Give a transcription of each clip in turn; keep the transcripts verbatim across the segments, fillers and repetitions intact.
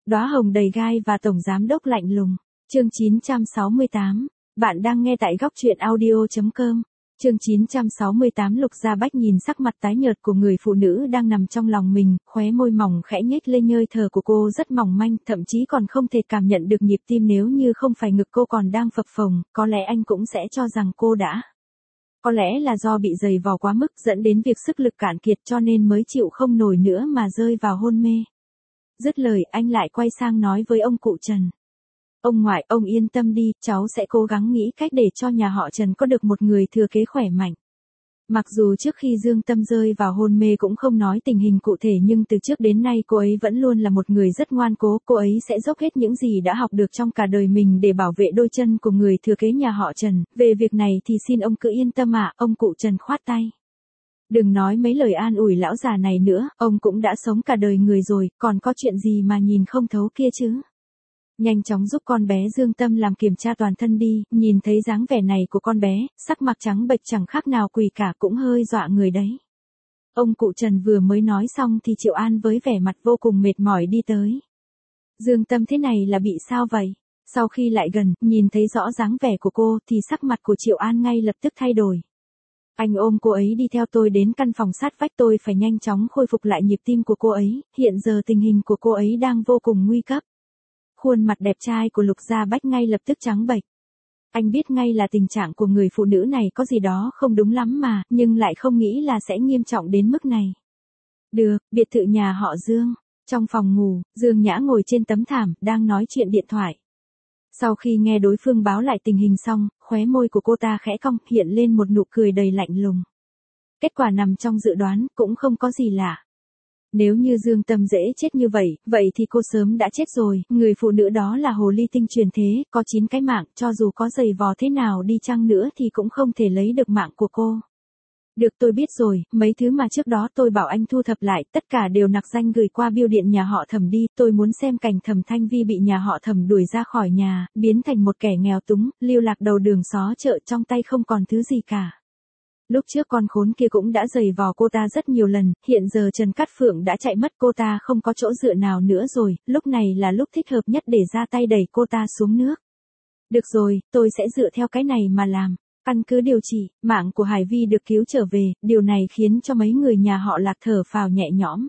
Đóa hồng đầy gai và tổng giám đốc lạnh lùng. Chương chín trăm sáu mươi tám. Bạn đang nghe tại góc truyện audio chấm com. Chương chín trăm sáu mươi tám. Lục Gia Bách nhìn sắc mặt tái nhợt của người phụ nữ đang nằm trong lòng mình, khóe môi mỏng khẽ nhếch lên, hơi thở của cô rất mỏng manh, thậm chí còn không thể cảm nhận được nhịp tim, nếu như không phải ngực cô còn đang phập phồng, có lẽ anh cũng sẽ cho rằng cô đã. Có lẽ là do bị dày vò quá mức dẫn đến việc sức lực cạn kiệt cho nên mới chịu không nổi nữa mà rơi vào hôn mê. Dứt lời, anh lại quay sang nói với ông cụ Trần. Ông ngoại, ông yên tâm đi, cháu sẽ cố gắng nghĩ cách để cho nhà họ Trần có được một người thừa kế khỏe mạnh. Mặc dù trước khi Dương Tâm rơi vào hôn mê cũng không nói tình hình cụ thể, nhưng từ trước đến nay cô ấy vẫn luôn là một người rất ngoan cố, cô ấy sẽ dốc hết những gì đã học được trong cả đời mình để bảo vệ đôi chân của người thừa kế nhà họ Trần. Về việc này thì xin ông cứ yên tâm ạ, ông cụ Trần khoát tay. Đừng nói mấy lời an ủi lão già này nữa, ông cũng đã sống cả đời người rồi, còn có chuyện gì mà nhìn không thấu kia chứ. Nhanh chóng giúp con bé Dương Tâm làm kiểm tra toàn thân đi, nhìn thấy dáng vẻ này của con bé, sắc mặt trắng bệch chẳng khác nào quỷ cả, cũng hơi dọa người đấy. Ông cụ Trần vừa mới nói xong thì Triệu An với vẻ mặt vô cùng mệt mỏi đi tới. Dương Tâm thế này là bị sao vậy? Sau khi lại gần, nhìn thấy rõ dáng vẻ của cô thì sắc mặt của Triệu An ngay lập tức thay đổi. Anh ôm cô ấy đi theo tôi đến căn phòng sát vách, tôi phải nhanh chóng khôi phục lại nhịp tim của cô ấy, hiện giờ tình hình của cô ấy đang vô cùng nguy cấp. Khuôn mặt đẹp trai của Lục Gia Bách ngay lập tức trắng bệch. Anh biết ngay là tình trạng của người phụ nữ này có gì đó không đúng lắm mà, nhưng lại không nghĩ là sẽ nghiêm trọng đến mức này. Được, biệt thự nhà họ Dương. Trong phòng ngủ, Dương Nhã ngồi trên tấm thảm, đang nói chuyện điện thoại. Sau khi nghe đối phương báo lại tình hình xong, khóe môi của cô ta khẽ cong, hiện lên một nụ cười đầy lạnh lùng. Kết quả nằm trong dự đoán, cũng không có gì lạ. Nếu như Dương Tâm dễ chết như vậy, vậy thì cô sớm đã chết rồi, người phụ nữ đó là hồ ly tinh truyền thế, có chín cái mạng, cho dù có giày vò thế nào đi chăng nữa thì cũng không thể lấy được mạng của cô. Được, tôi biết rồi, mấy thứ mà trước đó tôi bảo anh thu thập lại, tất cả đều nặc danh gửi qua bưu điện nhà họ Thẩm đi, tôi muốn xem cảnh Thẩm Thanh Vi bị nhà họ Thẩm đuổi ra khỏi nhà, biến thành một kẻ nghèo túng, lưu lạc đầu đường xó chợ, trong tay không còn thứ gì cả. Lúc trước con khốn kia cũng đã giày vò cô ta rất nhiều lần, hiện giờ Trần Cát Phượng đã chạy mất, cô ta không có chỗ dựa nào nữa rồi, lúc này là lúc thích hợp nhất để ra tay đẩy cô ta xuống nước. Được rồi, tôi sẽ dựa theo cái này mà làm. Căn cứ điều trị, mạng của Hải Vi được cứu trở về, điều này khiến cho mấy người nhà họ Lạc thở phào nhẹ nhõm.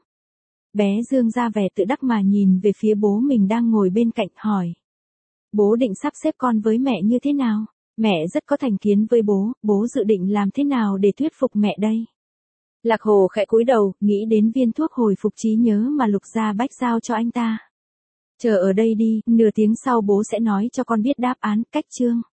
Bé Dương ra vẻ tự đắc mà nhìn về phía bố mình đang ngồi bên cạnh, hỏi. Bố định sắp xếp con với mẹ như thế nào? Mẹ rất có thành kiến với bố, bố dự định làm thế nào để thuyết phục mẹ đây? Lạc Hồ khẽ cúi đầu, nghĩ đến viên thuốc hồi phục trí nhớ mà Lục Gia Bách giao cho anh ta. Chờ ở đây đi, nửa tiếng sau bố sẽ nói cho con biết đáp án, cách chương.